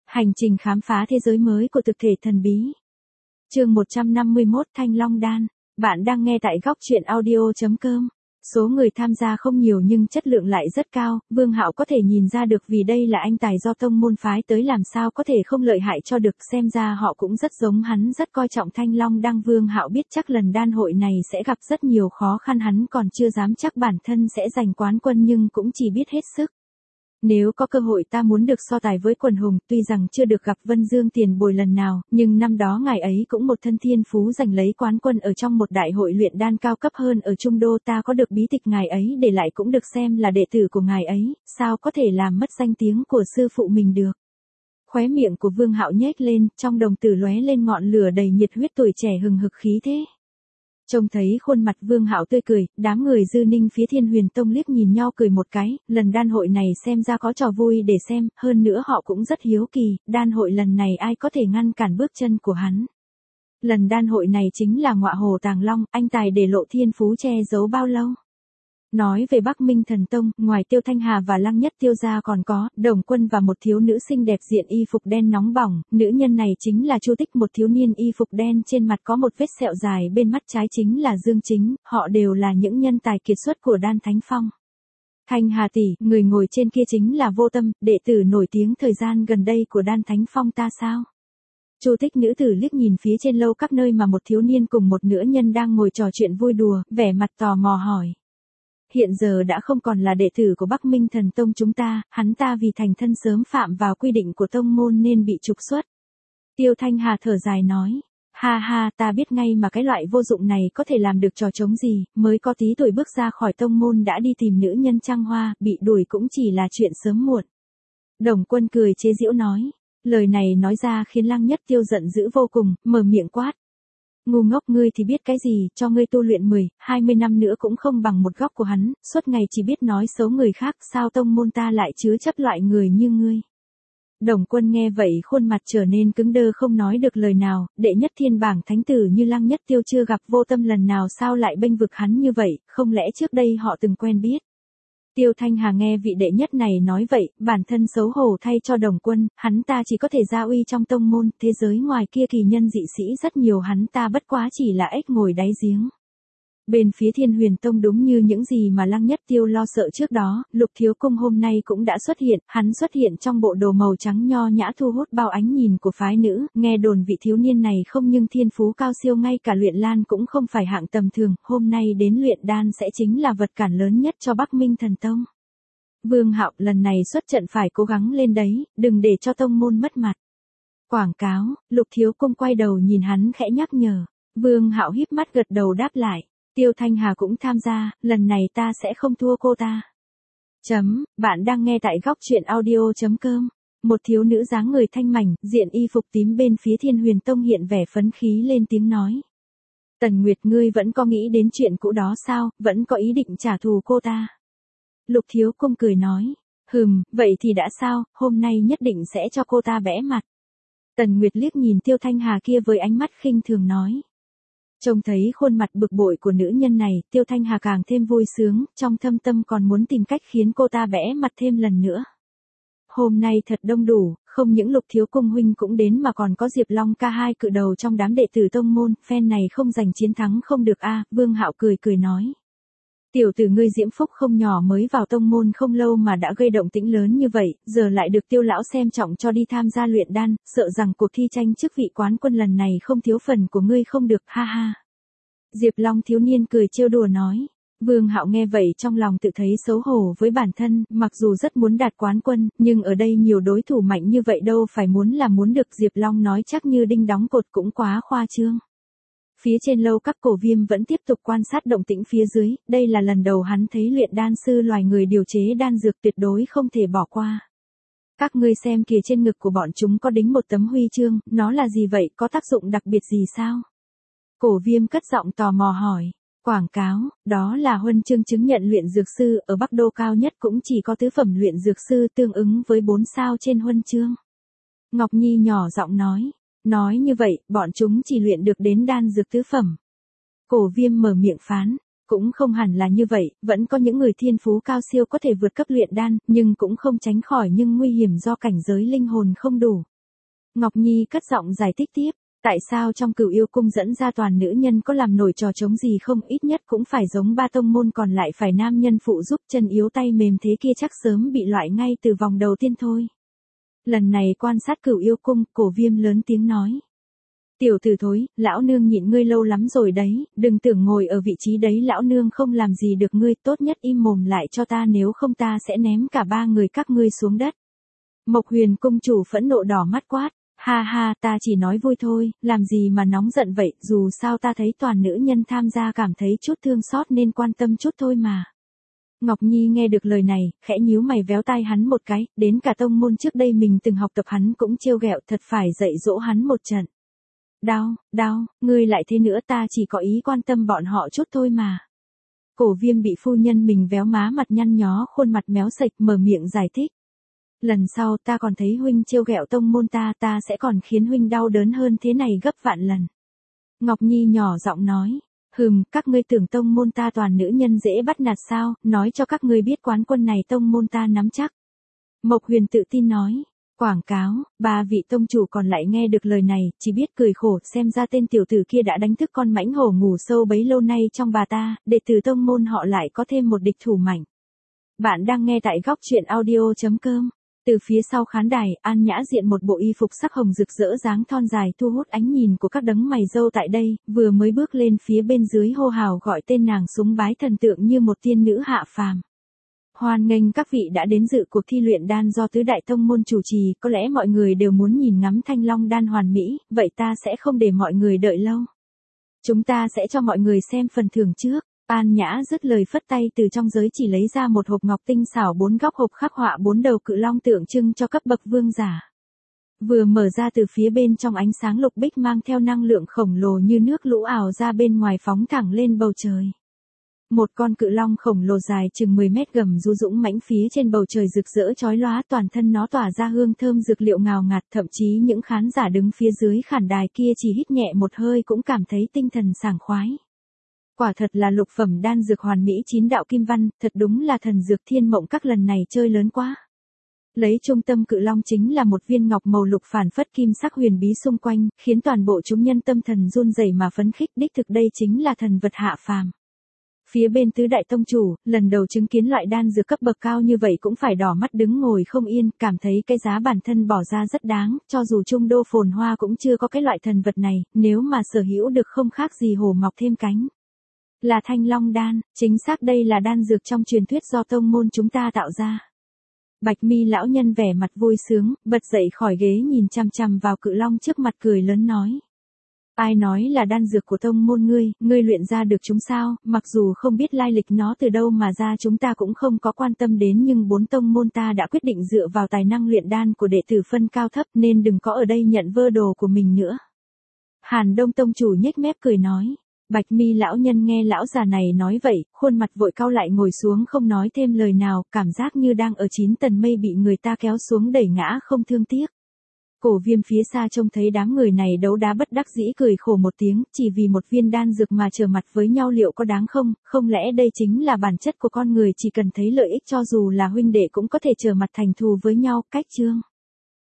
Hành trình khám phá thế giới mới của thực thể thần bí. Chương 151 Thanh Long Đan. Bạn đang nghe tại góc truyện audio.com. Số người tham gia không nhiều nhưng chất lượng lại rất cao, Vương Hạo có thể nhìn ra được vì đây là anh tài do tông môn phái tới làm sao có thể không lợi hại cho được, xem ra họ cũng rất giống hắn, rất coi trọng Thanh Long Đan. Vương Hạo biết chắc lần đan hội này sẽ gặp rất nhiều khó khăn, hắn còn chưa dám chắc bản thân sẽ giành quán quân nhưng cũng chỉ biết hết sức. Nếu có cơ hội ta muốn được so tài với quần hùng, tuy rằng chưa được gặp Vân Dương tiền bối lần nào, nhưng năm đó ngài ấy cũng một thân thiên phú giành lấy quán quân ở trong một đại hội luyện đan cao cấp hơn ở Trung Đô, ta có được bí tịch ngài ấy để lại cũng được xem là đệ tử của ngài ấy, sao có thể làm mất danh tiếng của sư phụ mình được. Khóe miệng của Vương Hạo nhếch lên, trong đồng tử lóe lên ngọn lửa đầy nhiệt huyết, tuổi trẻ hừng hực khí thế. Trông thấy khuôn mặt Vương Hạo tươi cười, đám người Dư Ninh phía Thiên Huyền Tông liếc nhìn nhau cười một cái, lần đan hội này xem ra có trò vui để xem, hơn nữa họ cũng rất hiếu kỳ, đan hội lần này ai có thể ngăn cản bước chân của hắn. Lần đan hội này chính là ngọa hồ tàng long, anh tài để lộ thiên phú che giấu bao lâu. Nói về Bắc Minh Thần Tông, ngoài Tiêu Thanh Hà và Lăng Nhất Tiêu gia còn có Đồng Quân và một thiếu nữ xinh đẹp diện y phục đen nóng bỏng, nữ nhân này chính là Chu Tích, một thiếu niên y phục đen trên mặt có một vết sẹo dài bên mắt trái chính là Dương Chính, họ đều là những nhân tài kiệt xuất của Đan Thánh Phong. Thanh Hà tỷ, người ngồi trên kia chính là Vô Tâm, đệ tử nổi tiếng thời gian gần đây của Đan Thánh Phong ta sao? Chu Tích nữ tử liếc nhìn phía trên lâu các nơi mà một thiếu niên cùng một nữ nhân đang ngồi trò chuyện vui đùa, vẻ mặt tò mò hỏi. Hiện giờ đã không còn là đệ tử của Bắc Minh Thần Tông chúng ta, hắn ta vì thành thân sớm phạm vào quy định của tông môn nên bị trục xuất. Tiêu Thanh Hà thở dài nói, ha ha, ta biết ngay mà cái loại vô dụng này có thể làm được trò trống gì, mới có tí tuổi bước ra khỏi tông môn đã đi tìm nữ nhân trăng hoa, bị đuổi cũng chỉ là chuyện sớm muộn. Đồng Quân cười chế giễu nói, lời này nói ra khiến Lăng Nhất Tiêu giận dữ vô cùng, mở miệng quát. Ngu ngốc, ngươi thì biết cái gì, cho ngươi tu luyện 10, 20 năm nữa cũng không bằng một góc của hắn, suốt ngày chỉ biết nói xấu người khác, sao tông môn ta lại chứa chấp loại người như ngươi. Đồng Quân nghe vậy khuôn mặt trở nên cứng đơ không nói được lời nào, đệ nhất thiên bảng thánh tử như Lăng Nhất Tiêu chưa gặp Vô Tâm lần nào sao lại bênh vực hắn như vậy, không lẽ trước đây họ từng quen biết. Tiêu Thanh Hà nghe vị đệ nhất này nói vậy, bản thân xấu hổ thay cho Đồng Quân, hắn ta chỉ có thể gia uy trong tông môn, thế giới ngoài kia kỳ nhân dị sĩ rất nhiều, hắn ta bất quá chỉ là ếch ngồi đáy giếng. Bên phía Thiên Huyền Tông đúng như những gì mà Lăng Nhất Tiêu lo sợ trước đó, Lục Thiếu Cung hôm nay cũng đã xuất hiện, hắn xuất hiện trong bộ đồ màu trắng nho nhã thu hút bao ánh nhìn của phái nữ, nghe đồn vị thiếu niên này không nhưng thiên phú cao siêu, ngay cả luyện lan cũng không phải hạng tầm thường, hôm nay đến luyện đan sẽ chính là vật cản lớn nhất cho Bắc Minh Thần Tông. Vương Hạo lần này xuất trận phải cố gắng lên đấy, đừng để cho tông môn mất mặt. Quảng cáo, Lục Thiếu Cung quay đầu nhìn hắn khẽ nhắc nhở, Vương Hạo híp mắt gật đầu đáp lại. Tiêu Thanh Hà cũng tham gia, lần này ta sẽ không thua cô ta. Bạn đang nghe tại góc truyện audio.com. Một thiếu nữ dáng người thanh mảnh, diện y phục tím bên phía Thiên Huyền Tông hiện vẻ phấn khí lên tiếng nói. Tần Nguyệt, ngươi vẫn có nghĩ đến chuyện cũ đó sao, vẫn có ý định trả thù cô ta. Lục Thiếu Cung cười nói, vậy thì đã sao, hôm nay nhất định sẽ cho cô ta bẽ mặt. Tần Nguyệt liếc nhìn Tiêu Thanh Hà kia với ánh mắt khinh thường nói. Trông thấy khuôn mặt bực bội của nữ nhân này, Tiêu Thanh Hà càng thêm vui sướng, trong thâm tâm còn muốn tìm cách khiến cô ta bẽ mặt thêm lần nữa. Hôm nay thật đông đủ, không những Lục Thiếu Cung huynh cũng đến mà còn có Diệp Long ca, hai cự đầu trong đám đệ tử tông môn, phen này không giành chiến thắng không được a. Vương Hạo cười nói. Tiểu tử ngươi diễm phúc không nhỏ, mới vào tông môn không lâu mà đã gây động tĩnh lớn như vậy, giờ lại được Tiêu lão xem trọng cho đi tham gia luyện đan, sợ rằng cuộc thi tranh chức vị quán quân lần này không thiếu phần của ngươi không được, ha ha. Diệp Long thiếu niên cười trêu đùa nói. Vương Hạo nghe vậy trong lòng tự thấy xấu hổ với bản thân, mặc dù rất muốn đạt quán quân, nhưng ở đây nhiều đối thủ mạnh như vậy đâu phải muốn là muốn được. Diệp Long nói chắc như đinh đóng cột cũng quá khoa trương. Phía trên lâu các Cổ Viêm vẫn tiếp tục quan sát động tĩnh phía dưới, đây là lần đầu hắn thấy luyện đan sư loài người điều chế đan dược, tuyệt đối không thể bỏ qua. Các ngươi xem kìa, trên ngực của bọn chúng có đính một tấm huy chương, nó là gì vậy, có tác dụng đặc biệt gì sao? Cổ Viêm cất giọng tò mò hỏi. Quảng cáo, đó là huân chương chứng nhận luyện dược sư, ở Bắc Đô cao nhất cũng chỉ có tứ phẩm luyện dược sư, tương ứng với 4 sao trên huân chương. Ngọc Nhi nhỏ giọng nói. Nói như vậy, bọn chúng chỉ luyện được đến đan dược tứ phẩm. Cổ Viêm mở miệng phán, cũng không hẳn là như vậy, vẫn có những người thiên phú cao siêu có thể vượt cấp luyện đan, nhưng cũng không tránh khỏi nhưng nguy hiểm do cảnh giới linh hồn không đủ. Ngọc Nhi cất giọng giải thích tiếp. Tại sao trong Cửu Yêu Cung dẫn ra toàn nữ nhân có làm nổi trò trống gì không, ít nhất cũng phải giống ba tông môn còn lại phải nam nhân phụ giúp, chân yếu tay mềm thế kia chắc sớm bị loại ngay từ vòng đầu tiên thôi. Lần này quan sát Cửu Yêu Cung, Cổ Viêm lớn tiếng nói. Tiểu tử thối, lão nương nhịn ngươi lâu lắm rồi đấy, đừng tưởng ngồi ở vị trí đấy lão nương không làm gì được ngươi, tốt nhất im mồm lại cho ta, nếu không ta sẽ ném cả ba người các ngươi xuống đất. Mộc Huyền cung chủ phẫn nộ đỏ mắt quát. Ha ha, ta chỉ nói vui thôi, làm gì mà nóng giận vậy, dù sao ta thấy toàn nữ nhân tham gia cảm thấy chút thương xót nên quan tâm chút thôi mà. Ngọc Nhi nghe được lời này, khẽ nhíu mày véo tai hắn một cái, đến cả tông môn trước đây mình từng học tập hắn cũng trêu ghẹo, thật phải dạy dỗ hắn một trận. Đau, ngươi lại thế nữa, ta chỉ có ý quan tâm bọn họ chút thôi mà. Cổ Viêm bị phu nhân mình véo má mặt nhăn nhó, khuôn mặt méo sạch, mở miệng giải thích. Lần sau ta còn thấy huynh trêu ghẹo tông môn ta sẽ còn khiến huynh đau đớn hơn thế này gấp vạn lần. Ngọc Nhi nhỏ giọng nói. Các ngươi tưởng tông môn ta toàn nữ nhân dễ bắt nạt sao, nói cho các ngươi biết quán quân này tông môn ta nắm chắc. Mộc Huyền tự tin nói. Quảng cáo, ba vị tông chủ còn lại nghe được lời này, chỉ biết cười khổ, xem ra tên tiểu tử kia đã đánh thức con mãnh hổ ngủ sâu bấy lâu nay trong bà ta, đệ tử tông môn họ lại có thêm một địch thủ mạnh. Bạn đang nghe tại góc truyện audio.com. Từ phía sau khán đài, An Nhã diện một bộ y phục sắc hồng rực rỡ dáng thon dài thu hút ánh nhìn của các đấng mày râu tại đây, vừa mới bước lên phía bên dưới hô hào gọi tên nàng súng bái thần tượng như một tiên nữ hạ phàm. Hoan nghênh các vị đã đến dự cuộc thi luyện đan do tứ đại tông môn chủ trì, có lẽ mọi người đều muốn nhìn ngắm Thanh Long đan hoàn mỹ, vậy ta sẽ không để mọi người đợi lâu. Chúng ta sẽ cho mọi người xem phần thưởng trước. An Nhã dứt lời phất tay, từ trong giới chỉ lấy ra một hộp ngọc tinh xảo, 4 góc hộp khắc họa 4 đầu cự long tượng trưng cho cấp bậc vương giả. Vừa mở ra từ phía bên trong ánh sáng lục bích mang theo năng lượng khổng lồ như nước lũ ảo ra bên ngoài phóng thẳng lên bầu trời. Một con cự long khổng lồ dài chừng 10 mét gầm rú dũng mãnh phía trên bầu trời rực rỡ chói lóa, toàn thân nó tỏa ra hương thơm dược liệu ngào ngạt, thậm chí những khán giả đứng phía dưới khán đài kia chỉ hít nhẹ một hơi cũng cảm thấy tinh thần sảng khoái. Quả thật là lục phẩm đan dược hoàn mỹ 9 đạo kim văn, thật đúng là thần dược thiên mộng các, lần này chơi lớn quá. Lấy trung tâm cự long chính là một viên ngọc màu lục phản phất kim sắc huyền bí xung quanh, khiến toàn bộ chúng nhân tâm thần run rẩy mà phấn khích, đích thực đây chính là thần vật hạ phàm. Phía bên tứ đại tông chủ, lần đầu chứng kiến loại đan dược cấp bậc cao như vậy cũng phải đỏ mắt đứng ngồi không yên, cảm thấy cái giá bản thân bỏ ra rất đáng, cho dù Trung Đô phồn hoa cũng chưa có cái loại thần vật này, nếu mà sở hữu được không khác gì hổ mọc thêm cánh. Là Thanh Long đan, chính xác đây là đan dược trong truyền thuyết do tông môn chúng ta tạo ra. Bạch Mi lão nhân vẻ mặt vui sướng, bật dậy khỏi ghế nhìn chằm chằm vào cự long trước mặt cười lớn nói. Ai nói là đan dược của tông môn ngươi luyện ra được chúng sao, mặc dù không biết lai lịch nó từ đâu mà ra chúng ta cũng không có quan tâm đến, nhưng 4 tông môn ta đã quyết định dựa vào tài năng luyện đan của đệ tử phân cao thấp nên đừng có ở đây nhận vơ đồ của mình nữa. Hàn Đông tông chủ nhếch mép cười nói. Bạch Mi lão nhân nghe lão già này nói vậy, khuôn mặt vội cau lại ngồi xuống không nói thêm lời nào, cảm giác như đang ở 9 tầng mây bị người ta kéo xuống đẩy ngã không thương tiếc. Cổ Viêm phía xa trông thấy đám người này đấu đá bất đắc dĩ cười khổ một tiếng, chỉ vì một viên đan dược mà trở mặt với nhau liệu có đáng không lẽ đây chính là bản chất của con người, chỉ cần thấy lợi ích cho dù là huynh đệ cũng có thể trở mặt thành thù với nhau, cách chương.